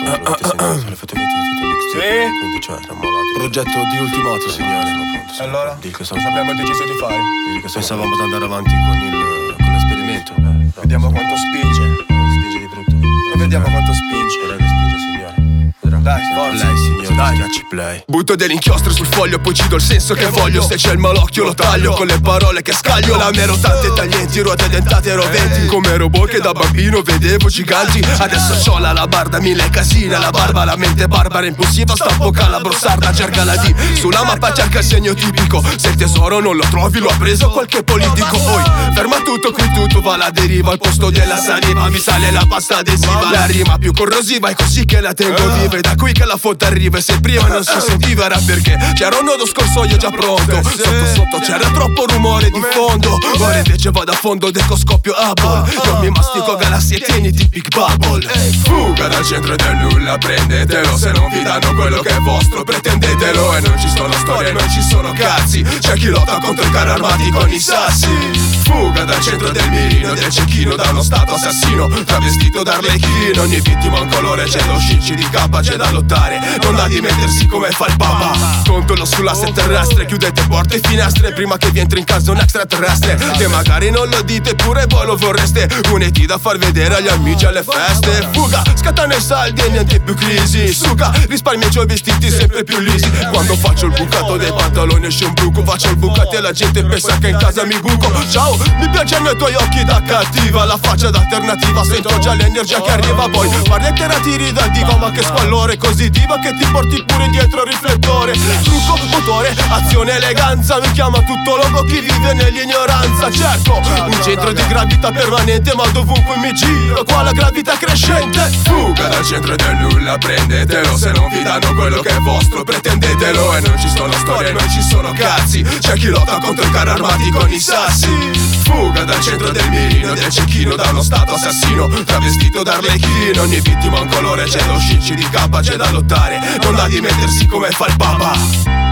Quindi cioè siamo arrivati. Progetto di ultimato, signore. Allora? Cosa abbiamo deciso di fare? Pensavamo di andare avanti con l'esperimento. Vediamo quanto spinge. Spinge di brutto. Vediamo quanto spinge. Spera che spinge, signore. Dai, forza. Play, signore, dai. schiacci play. Butto delle inchiostre sul foglio, poi ci do il senso che voglio. Se c'è il malocchio lo taglio con le parole che scaglio. La mia tante taglienti, ruote dentate roventi. Come robot che da bambino vedevo giganti. Adesso c'ho la labarda, mille casine. La barba, la mente barbara, impulsiva. Sta bocca la brossarda, cerca la D. Sulla mappa cerca il segno tipico. Se il tesoro non lo trovi lo ha preso qualche politico. Poi ferma tutto, qui tutto va alla deriva. Al posto della saliva mi sale la pasta adesiva. La rima più corrosiva è così che la tengo viva. E da qui che la foto arriva. E se prima non si sentiva era perché c'era un nodo scorsoio già pronto. Sotto c'era troppo rumore di fondo. Ora invece vado a fondo decoscopio Hubble. Non mi mastico galassie e tieniti Big Bubble. Fuga dal centro del nulla, prendetelo. Se non vi danno quello che è vostro pretendetelo. E non ci sono storie, non ci sono cazzi. C'è chi lotta contro i carri armati con i sassi. Fuga dal centro del mirino, del cecchino, da uno stato assassino travestito d'arlecchino. Ogni vittima ha un colore, c'è lo scicci di K, c'è da lottare, non da dimettersi come fa il papa. Contolo sull'asse terrestre, chiudete porte e finestre prima che vi entri in casa un extraterrestre. Che magari non lo dite, pure voi lo vorreste. Uniti da far vedere agli amici alle feste. Fuga, scattano i saldi e niente più crisi. Suga, risparmio i vestiti sempre più lisi. Quando faccio il bucato dei pantaloni esce un buco. Faccio il bucato e la gente pensa che in casa mi buco. Ciao, mi piacciono i tuoi occhi da cattiva. La faccia d'alternativa, sento già l'energia che arriva. Poi parli e tiri dal diva, ma che squallore così diva che ti porti pure dietro il riflettore. Trucco, motore, azione, eleganza. Mi chiama tutto loco chi vive nell'ignoranza. Cerco un centro di gravità permanente, ma dovunque mi giro qua la gravità crescente. Fuga dal centro del nulla, prendetelo. Se non vi danno quello che è vostro pretendetelo. E non ci sono storie, non ci sono cazzi. C'è chi lotta contro i carri armati con i sassi. Fuga dal centro del mirino, del cecchino, da uno stato assassino travestito d'arlecchino. Ogni vittima ha un colore, c'è lo scicci di K, c'è da lottare, non da dimettersi come fa il papa.